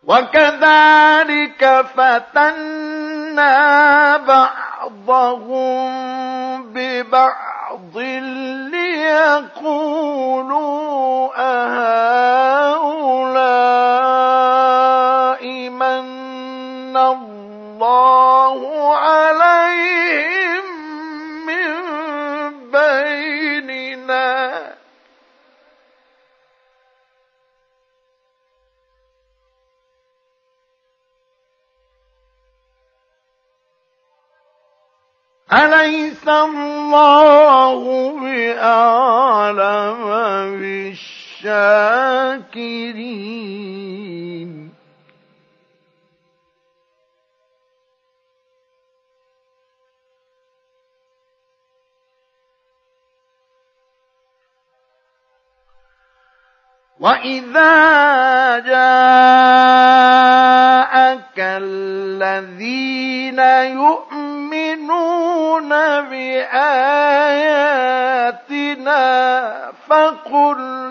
وكذلك فتنا بعضهم ببعض ليقولوا أهؤلاء من الله عليهم من بيننا أليس الله بأعلم بالشاكرين وَإِذَا جَاءَكَ الَّذِينَ يُؤْمِنُونَ بِآيَاتِنَا فَقُلْ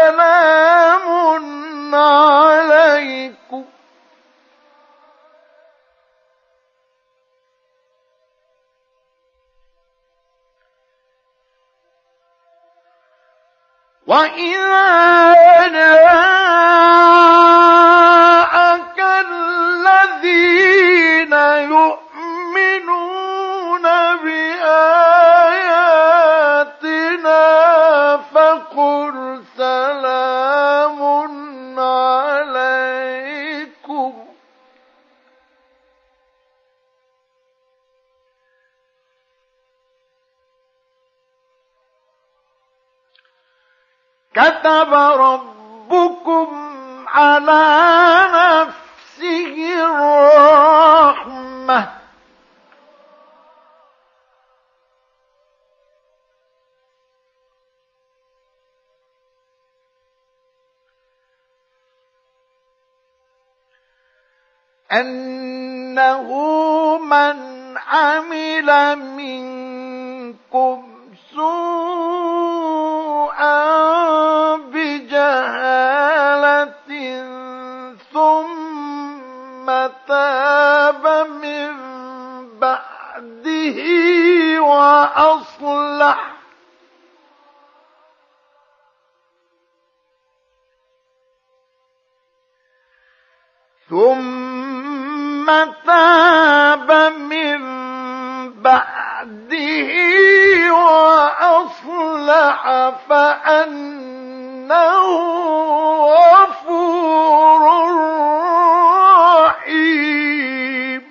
سَلَامٌ عَلَيْكُمْ وَإِذَا جَاءَكَ الَّذِينَ يُؤْمِنُونَ بِآيَاتِنَا فَقُلْ سَلَامٌ عَلَيْكُمْ كتب ربكم على نفسه الرحمة أنه من عمل منكم سوءا بجهالة ثم تاب من بعده وأصلح فأنه غفور رحيم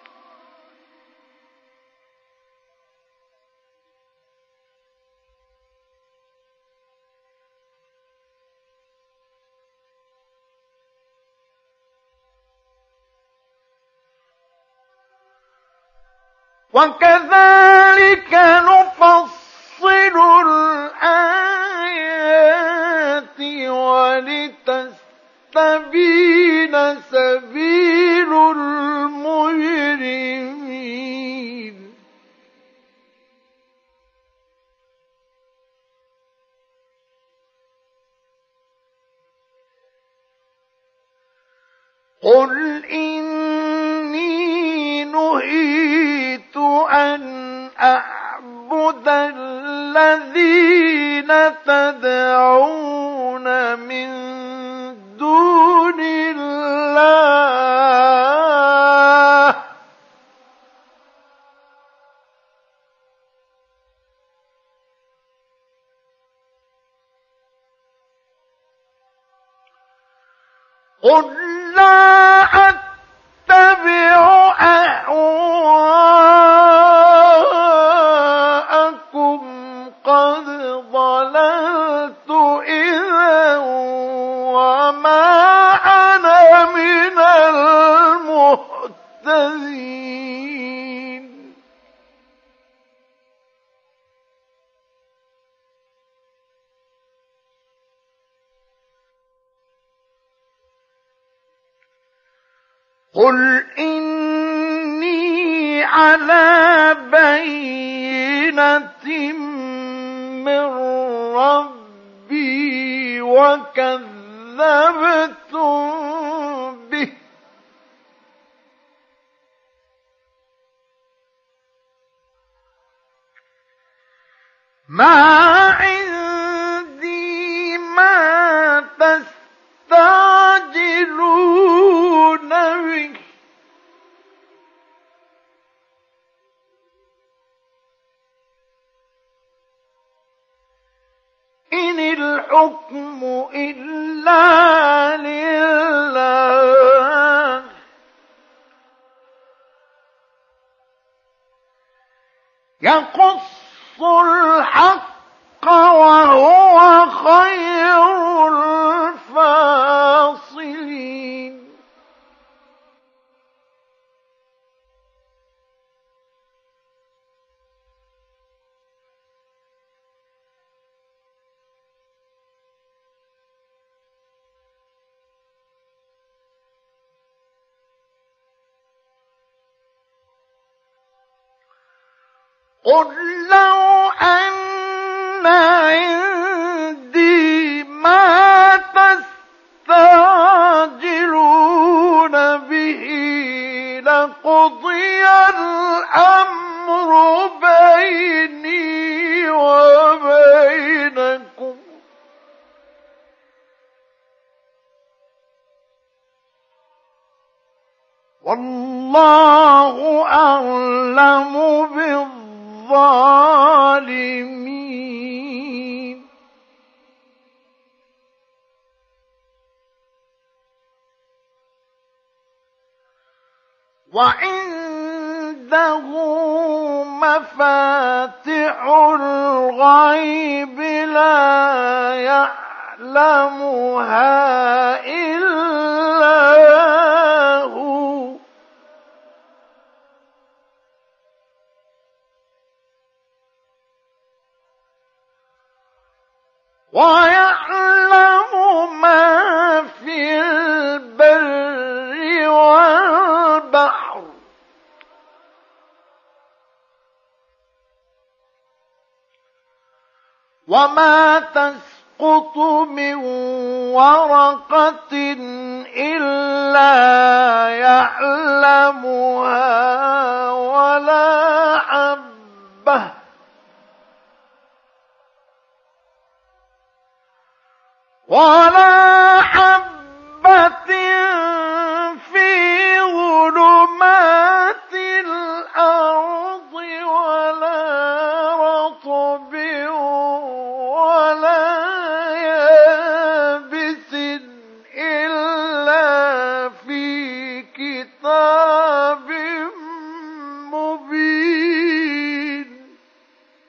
وكذلك نفصل الآيات ولتستبين سبيل المجرمين قل إني نهيت أن أعبد الذين تدعون من دون الله قل لا أتبع أهواءكم قد ضللت إذا وما أنا من المهتدين قل إني على بينة من ربي وكذبتم به عندي ما تستعجلون به إن الحكم إلا لله يقص الحق وهو خير الفاصلين قل لو أن عندي ما تستعجلون به لقضي الأمر بيني وبينكم والله أعلم بالظالمين وعنده مفاتح الغيب لا يعلمها إلا هو ويعلم ما في البر والبحر وما تسقط من ورقة إلا يعلمها ولا حبة ولا